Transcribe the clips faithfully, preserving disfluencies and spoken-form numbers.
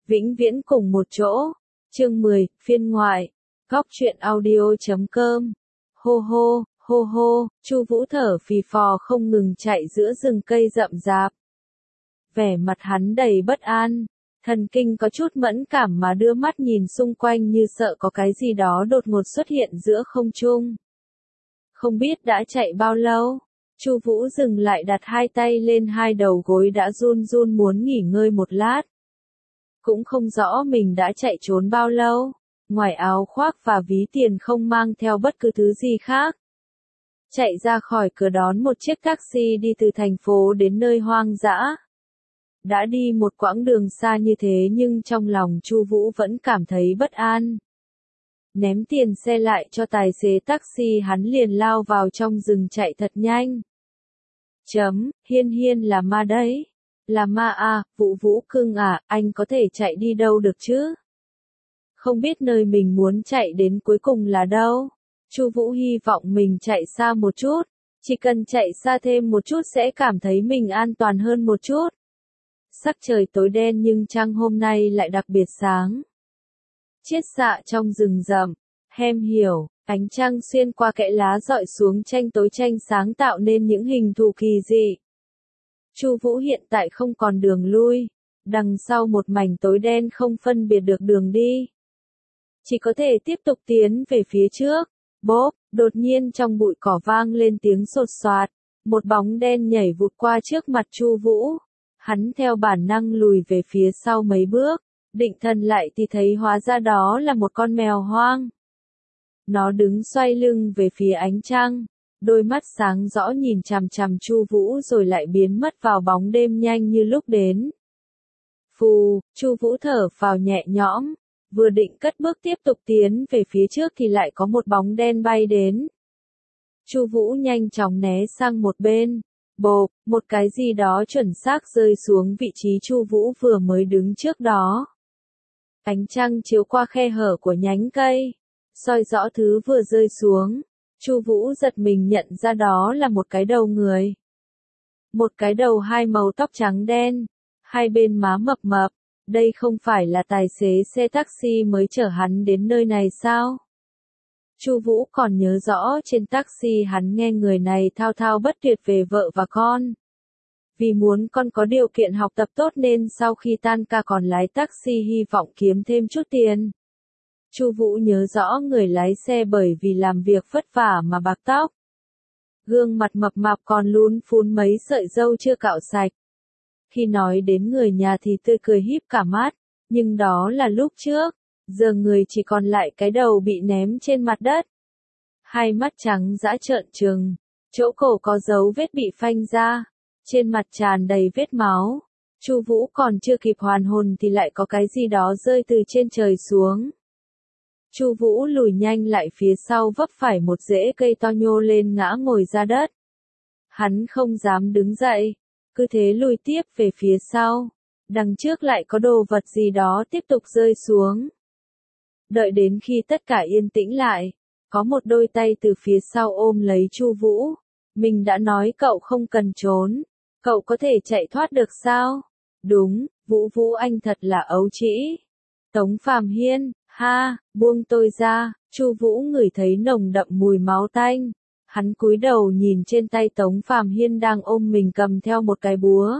vĩnh viễn cùng một chỗ. Chương mười, phiên ngoại. Góc truyện audio chấm com. Hô hô, hô hô, Chu Vũ thở phì phò không ngừng chạy giữa rừng cây rậm rạp. Vẻ mặt hắn đầy bất an, thần kinh có chút mẫn cảm mà đưa mắt nhìn xung quanh như sợ có cái gì đó đột ngột xuất hiện giữa không trung. Không biết đã chạy bao lâu, Chu Vũ dừng lại đặt hai tay lên hai đầu gối đã run run muốn nghỉ ngơi một lát. Cũng không rõ mình đã chạy trốn bao lâu, ngoài áo khoác và ví tiền không mang theo bất cứ thứ gì khác. Chạy ra khỏi cửa đón một chiếc taxi đi từ thành phố đến nơi hoang dã. Đã đi một quãng đường xa như thế nhưng trong lòng Chu Vũ vẫn cảm thấy bất an. Ném tiền xe lại cho tài xế taxi hắn liền lao vào trong rừng chạy thật nhanh. Chấm, Hiên Hiên là ma đấy. Là ma à, Vũ Vũ cưng à, anh có thể chạy đi đâu được chứ? Không biết nơi mình muốn chạy đến cuối cùng là đâu. Chu Vũ hy vọng mình chạy xa một chút, chỉ cần chạy xa thêm một chút sẽ cảm thấy mình an toàn hơn một chút. Sắc trời tối đen nhưng trăng hôm nay lại đặc biệt sáng. Chiết xạ trong rừng rậm, hem hiểu, ánh trăng xuyên qua kẽ lá rọi xuống tranh tối tranh sáng tạo nên những hình thù kỳ dị. Chu Vũ hiện tại không còn đường lui, đằng sau một mảnh tối đen không phân biệt được đường đi. Chỉ có thể tiếp tục tiến về phía trước. Bốp, đột nhiên trong bụi cỏ vang lên tiếng sột soạt, một bóng đen nhảy vụt qua trước mặt Chu Vũ. Hắn theo bản năng lùi về phía sau mấy bước, định thần lại thì thấy hóa ra đó là một con mèo hoang. Nó đứng xoay lưng về phía ánh trăng, đôi mắt sáng rõ nhìn chằm chằm Chu Vũ rồi lại biến mất vào bóng đêm nhanh như lúc đến. Phù, Chu Vũ thở phào nhẹ nhõm, vừa định cất bước tiếp tục tiến về phía trước thì lại có một bóng đen bay đến. Chu Vũ nhanh chóng né sang một bên. Bộp, một cái gì đó chuẩn xác rơi xuống vị trí Chu Vũ vừa mới đứng trước đó. Ánh trăng chiếu qua khe hở của nhánh cây, soi rõ thứ vừa rơi xuống. Chu Vũ giật mình nhận ra đó là một cái đầu người. Một cái đầu hai màu tóc trắng đen, hai bên má mập mập. Đây không phải là tài xế xe taxi mới chở hắn đến nơi này sao? Chu Vũ còn nhớ rõ trên taxi hắn nghe người này thao thao bất tuyệt về vợ và con. Vì muốn con có điều kiện học tập tốt nên sau khi tan ca còn lái taxi hy vọng kiếm thêm chút tiền. Chu Vũ nhớ rõ người lái xe bởi vì làm việc vất vả mà bạc tóc. Gương mặt mập mạp còn lún phún mấy sợi râu chưa cạo sạch. Khi nói đến người nhà thì tươi cười híp cả mắt, nhưng đó là lúc trước, giờ người chỉ còn lại cái đầu bị ném trên mặt đất. Hai mắt trắng dã trợn trừng, chỗ cổ có dấu vết bị phanh ra, trên mặt tràn đầy vết máu. Chu Vũ còn chưa kịp hoàn hồn thì lại có cái gì đó rơi từ trên trời xuống. Chu Vũ lùi nhanh lại phía sau vấp phải một rễ cây to nhô lên ngã ngồi ra đất. Hắn không dám đứng dậy, cứ thế lùi tiếp về phía sau. Đằng trước lại có đồ vật gì đó tiếp tục rơi xuống. Đợi đến khi tất cả yên tĩnh lại, có một đôi tay từ phía sau ôm lấy Chu Vũ. Mình đã nói cậu không cần trốn, cậu có thể chạy thoát được sao? Đúng, Vũ Vũ anh thật là ấu trĩ. Tống Phàm Hiên, ha, buông tôi ra. Chu Vũ ngửi thấy nồng đậm mùi máu tanh. Hắn cúi đầu nhìn trên tay Tống Phàm Hiên đang ôm mình cầm theo một cái búa.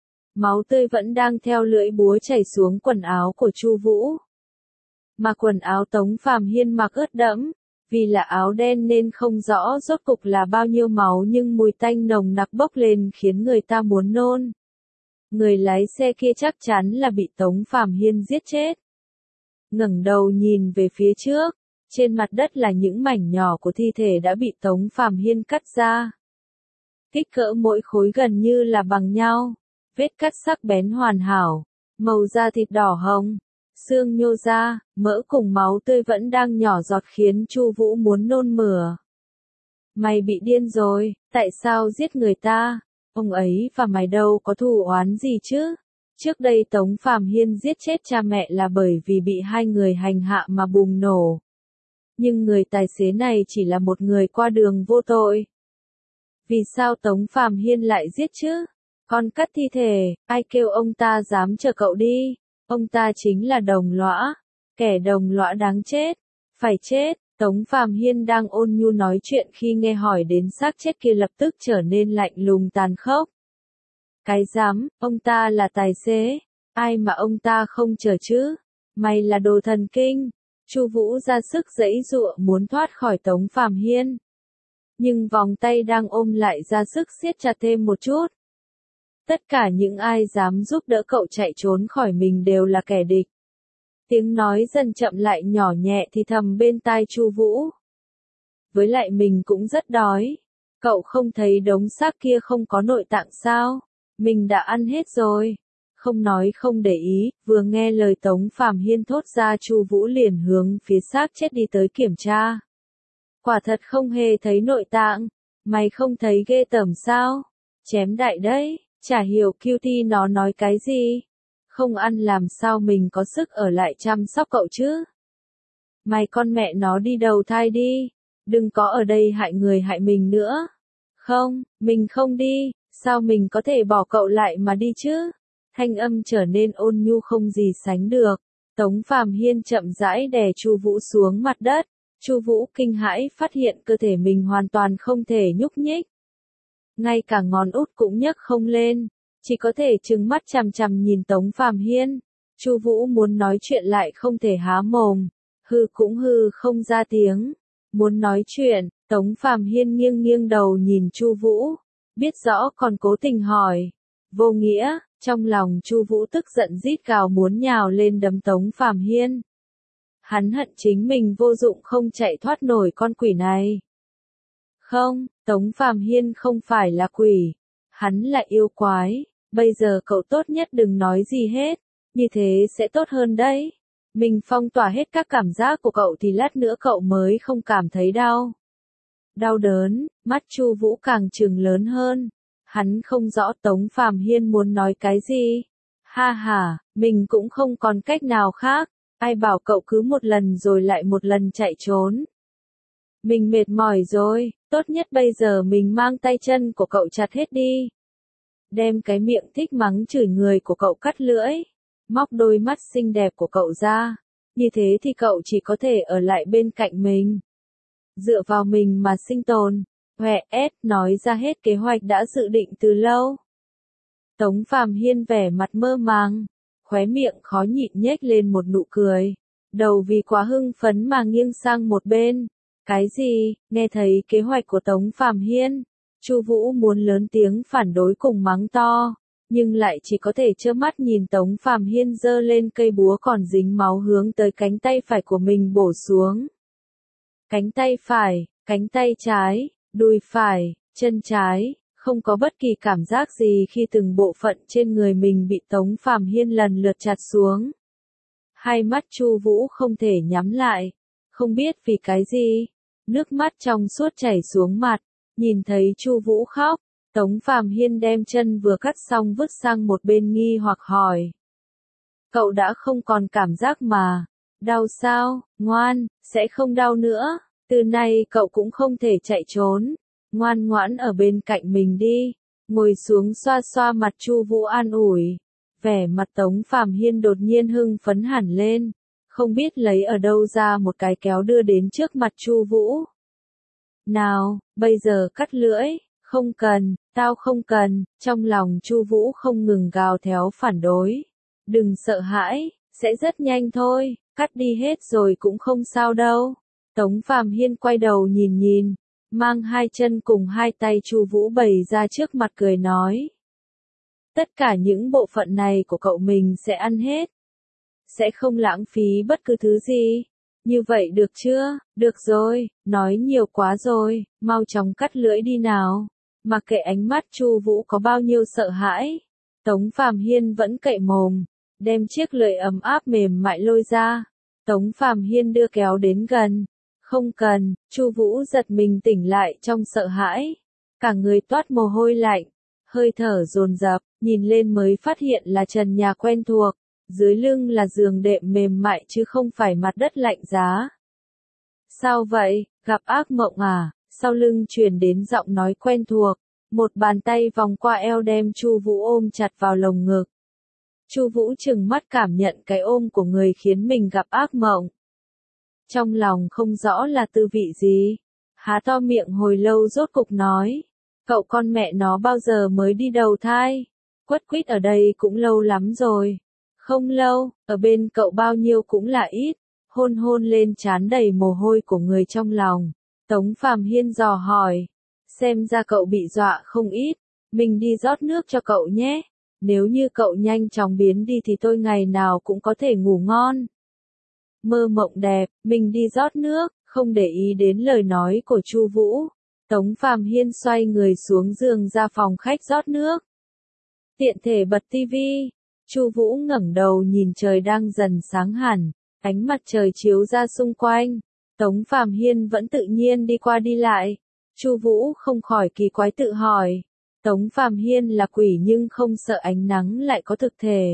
Máu tươi vẫn đang theo lưỡi búa chảy xuống quần áo của Chu Vũ. Mà quần áo Tống Phàm Hiên mặc ướt đẫm, vì là áo đen nên không rõ rốt cục là bao nhiêu máu nhưng mùi tanh nồng nặc bốc lên khiến người ta muốn nôn. Người lái xe kia chắc chắn là bị Tống Phàm Hiên giết chết. Ngẩng đầu nhìn về phía trước, trên mặt đất là những mảnh nhỏ của thi thể đã bị Tống Phàm Hiên cắt ra. Kích cỡ mỗi khối gần như là bằng nhau, vết cắt sắc bén hoàn hảo, màu da thịt đỏ hồng, xương nhô ra, mỡ cùng máu tươi vẫn đang nhỏ giọt khiến Chu Vũ muốn nôn mửa. Mày bị điên rồi, tại sao giết người ta? Ông ấy và mày đâu có thù oán gì chứ? Trước đây Tống Phàm Hiên giết chết cha mẹ là bởi vì bị hai người hành hạ mà bùng nổ. Nhưng người tài xế này chỉ là một người qua đường vô tội. Vì sao Tống Phàm Hiên lại giết chứ? Con cắt thi thể, ai kêu ông ta dám chờ cậu đi? Ông ta chính là đồng lõa, kẻ đồng lõa đáng chết, phải chết. Tống Phàm Hiên đang ôn nhu nói chuyện khi nghe hỏi đến xác chết kia lập tức trở nên lạnh lùng tàn khốc. Cái dám, ông ta là tài xế, ai mà ông ta không chở chứ? Mày là đồ thần kinh. Chu Vũ ra sức giãy giụa muốn thoát khỏi Tống Phàm Hiên. Nhưng vòng tay đang ôm lại ra sức siết chặt thêm một chút. Tất cả những ai dám giúp đỡ cậu chạy trốn khỏi mình đều là kẻ địch. Tiếng nói dần chậm lại nhỏ nhẹ thì thầm bên tai Chu Vũ. Với lại mình cũng rất đói. Cậu không thấy đống xác kia không có nội tạng sao? Mình đã ăn hết rồi. Không nói không để ý, vừa nghe lời Tống Phàm Hiên thốt ra Chu Vũ liền hướng phía xác chết đi tới kiểm tra. Quả thật không hề thấy nội tạng. Mày không thấy ghê tởm sao? Chém đại đấy, chả hiểu cutie nó nói cái gì. Không ăn làm sao mình có sức ở lại chăm sóc cậu chứ? Mày con mẹ nó đi đầu thai đi, đừng có ở đây hại người hại mình nữa. Không, mình không đi, sao mình có thể bỏ cậu lại mà đi chứ? Thanh âm trở nên ôn nhu không gì sánh được. Tống Phàm Hiên chậm rãi đè Chu Vũ xuống mặt đất. Chu Vũ kinh hãi phát hiện cơ thể mình hoàn toàn không thể nhúc nhích. Ngay cả ngón út cũng nhấc không lên, chỉ có thể trừng mắt chằm chằm nhìn Tống Phàm Hiên. Chu Vũ muốn nói chuyện lại không thể há mồm, hừ cũng hừ không ra tiếng. Muốn nói chuyện, Tống Phàm Hiên nghiêng nghiêng đầu nhìn Chu Vũ, biết rõ còn cố tình hỏi. Vô nghĩa, trong lòng Chu Vũ tức giận rít gào muốn nhào lên đấm Tống Phàm Hiên. Hắn hận chính mình vô dụng không chạy thoát nổi con quỷ này. Không, Tống Phàm Hiên không phải là quỷ, hắn là yêu quái. Bây giờ cậu tốt nhất đừng nói gì hết, như thế sẽ tốt hơn đấy. Mình phong tỏa hết các cảm giác của cậu thì lát nữa cậu mới không cảm thấy đau. Đau đớn, mắt Chu Vũ càng trừng lớn hơn. Hắn không rõ Tống Phàm Hiên muốn nói cái gì. Ha ha, mình cũng không còn cách nào khác. Ai bảo cậu cứ một lần rồi lại một lần chạy trốn. Mình mệt mỏi rồi, tốt nhất bây giờ mình mang tay chân của cậu chặt hết đi. Đem cái miệng thích mắng chửi người của cậu cắt lưỡi. Móc đôi mắt xinh đẹp của cậu ra. Như thế thì cậu chỉ có thể ở lại bên cạnh mình. Dựa vào mình mà sinh tồn. Huệ ép nói ra hết kế hoạch đã dự định từ lâu. Tống Phàm Hiên vẻ mặt mơ màng. Khóe miệng khó nhịn nhếch lên một nụ cười. Đầu vì quá hưng phấn mà nghiêng sang một bên. Cái gì? Nghe thấy kế hoạch của Tống Phàm Hiên. Chu Vũ muốn lớn tiếng phản đối cùng mắng to. Nhưng lại chỉ có thể trơ mắt nhìn Tống Phàm Hiên giơ lên cây búa còn dính máu hướng tới cánh tay phải của mình bổ xuống. Cánh tay phải, cánh tay trái, đùi phải, chân trái, không có bất kỳ cảm giác gì khi từng bộ phận trên người mình bị Tống Phàm Hiên lần lượt chặt xuống. Hai mắt Chu Vũ không thể nhắm lại, không biết vì cái gì, nước mắt trong suốt chảy xuống mặt, nhìn thấy Chu Vũ khóc, Tống Phàm Hiên đem chân vừa cắt xong vứt sang một bên nghi hoặc hỏi. Cậu đã không còn cảm giác mà, đau sao, ngoan, sẽ không đau nữa, từ nay cậu cũng không thể chạy trốn, ngoan ngoãn ở bên cạnh mình đi, ngồi xuống xoa xoa mặt Chu Vũ an ủi. Vẻ mặt Tống Phàm Hiên đột nhiên hưng phấn hẳn lên, không biết lấy ở đâu ra một cái kéo đưa đến trước mặt Chu Vũ. Nào, bây giờ cắt lưỡi, không cần, tao không cần, trong lòng Chu Vũ không ngừng gào thét phản đối. Đừng sợ hãi, sẽ rất nhanh thôi, cắt đi hết rồi cũng không sao đâu. Tống Phàm Hiên quay đầu nhìn nhìn, mang hai chân cùng hai tay Chu Vũ bày ra trước mặt cười nói. Tất cả những bộ phận này của cậu mình sẽ ăn hết. Sẽ không lãng phí bất cứ thứ gì. Như vậy được chưa? Được rồi, nói nhiều quá rồi, mau chóng cắt lưỡi đi nào. Mặc kệ ánh mắt Chu Vũ có bao nhiêu sợ hãi, Tống Phàm Hiên vẫn cậy mồm, đem chiếc lưỡi ấm áp mềm mại lôi ra. Tống Phàm Hiên đưa kéo đến gần. Không cần, Chu Vũ giật mình tỉnh lại trong sợ hãi. Cả người toát mồ hôi lạnh, hơi thở dồn dập, nhìn lên mới phát hiện là trần nhà quen thuộc. Dưới lưng là giường đệm mềm mại chứ không phải mặt đất lạnh giá. Sao vậy, gặp ác mộng à? Sau lưng truyền đến giọng nói quen thuộc, một bàn tay vòng qua eo đem Chu Vũ ôm chặt vào lồng ngực. Chu Vũ trừng mắt cảm nhận cái ôm của người khiến mình gặp ác mộng. Trong lòng không rõ là tư vị gì. Há to miệng hồi lâu rốt cục nói. Cậu con mẹ nó bao giờ mới đi đầu thai? Quất quýt ở đây cũng lâu lắm rồi. Không lâu, ở bên cậu bao nhiêu cũng là ít. Hôn hôn lên trán đầy mồ hôi của người trong lòng. Tống Phàm Hiên dò hỏi. Xem ra cậu bị dọa không ít. Mình đi rót nước cho cậu nhé. Nếu như cậu nhanh chóng biến đi thì tôi ngày nào cũng có thể ngủ ngon. Mơ mộng đẹp, mình đi rót nước, không để ý đến lời nói của Chu Vũ. Tống Phàm Hiên xoay người xuống giường ra phòng khách rót nước. Tiện thể bật tivi. Chu Vũ ngẩng đầu nhìn trời đang dần sáng hẳn, ánh mặt trời chiếu ra xung quanh. Tống Phàm Hiên vẫn tự nhiên đi qua đi lại. Chu Vũ không khỏi kỳ quái tự hỏi. Tống Phàm Hiên là quỷ nhưng không sợ ánh nắng lại có thực thể.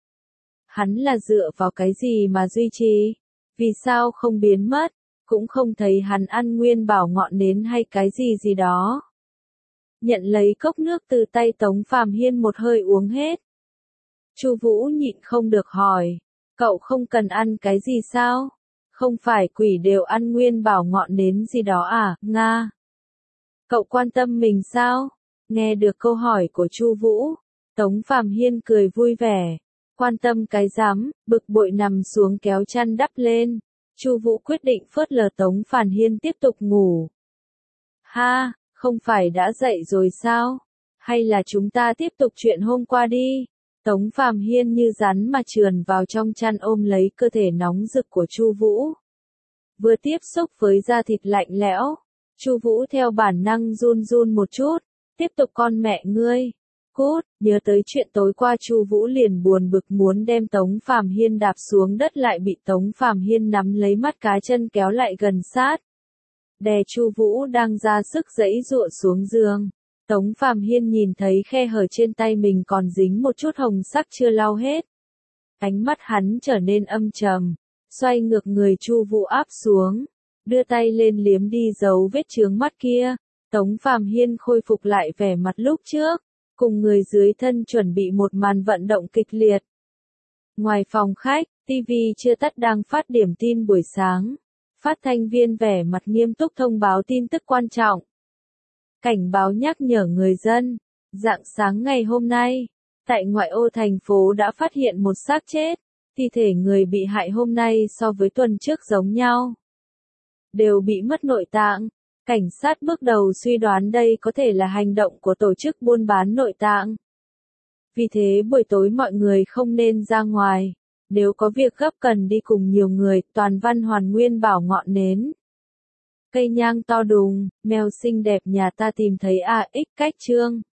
Hắn là dựa vào cái gì mà duy trì? Vì sao không biến mất? Cũng không thấy hắn ăn nguyên bảo ngọn nến hay cái gì gì đó. Nhận lấy cốc nước từ tay Tống Phàm Hiên một hơi uống hết. Chu Vũ nhịn không được hỏi. Cậu không cần ăn cái gì sao? Không phải quỷ đều ăn nguyên bảo ngọn nến gì đó à, Nga? Cậu quan tâm mình sao? Nghe được câu hỏi của Chu Vũ, Tống Phàm Hiên cười vui vẻ. Quan tâm cái rắm, bực bội nằm xuống kéo chăn đắp lên. Chu Vũ quyết định phớt lờ Tống Phàm Hiên tiếp tục ngủ. Ha, không phải đã dậy rồi sao? Hay là chúng ta tiếp tục chuyện hôm qua đi? Tống Phàm Hiên như rắn mà trườn vào trong chăn ôm lấy cơ thể nóng rực của Chu Vũ. Vừa tiếp xúc với da thịt lạnh lẽo, Chu Vũ theo bản năng run run một chút. Tiếp tục con mẹ ngươi. Cút, nhớ tới chuyện tối qua Chu Vũ liền buồn bực muốn đem Tống Phàm Hiên đạp xuống đất lại bị Tống Phàm Hiên nắm lấy mắt cá chân kéo lại gần sát. Đè Chu Vũ đang ra sức giãy giụa xuống giường. Tống Phàm Hiên nhìn thấy khe hở trên tay mình còn dính một chút hồng sắc chưa lau hết. Ánh mắt hắn trở nên âm trầm, xoay ngược người Chu Vũ áp xuống, đưa tay lên liếm đi dấu vết chướng mắt kia. Tống Phàm Hiên khôi phục lại vẻ mặt lúc trước, cùng người dưới thân chuẩn bị một màn vận động kịch liệt. Ngoài phòng khách, tivi chưa tắt đang phát điểm tin buổi sáng. Phát thanh viên vẻ mặt nghiêm túc thông báo tin tức quan trọng. Cảnh báo nhắc nhở người dân, rạng sáng ngày hôm nay, tại ngoại ô thành phố đã phát hiện một xác chết, thi thể người bị hại hôm nay so với tuần trước giống nhau. Đều bị mất nội tạng. Cảnh sát bước đầu suy đoán đây có thể là hành động của tổ chức buôn bán nội tạng. Vì thế buổi tối mọi người không nên ra ngoài. Nếu có việc gấp cần đi cùng nhiều người, toàn văn hoàn nguyên bảo ngọn nến. Cây nhang to đùng, mèo xinh đẹp nhà ta tìm thấy a ích cách chương.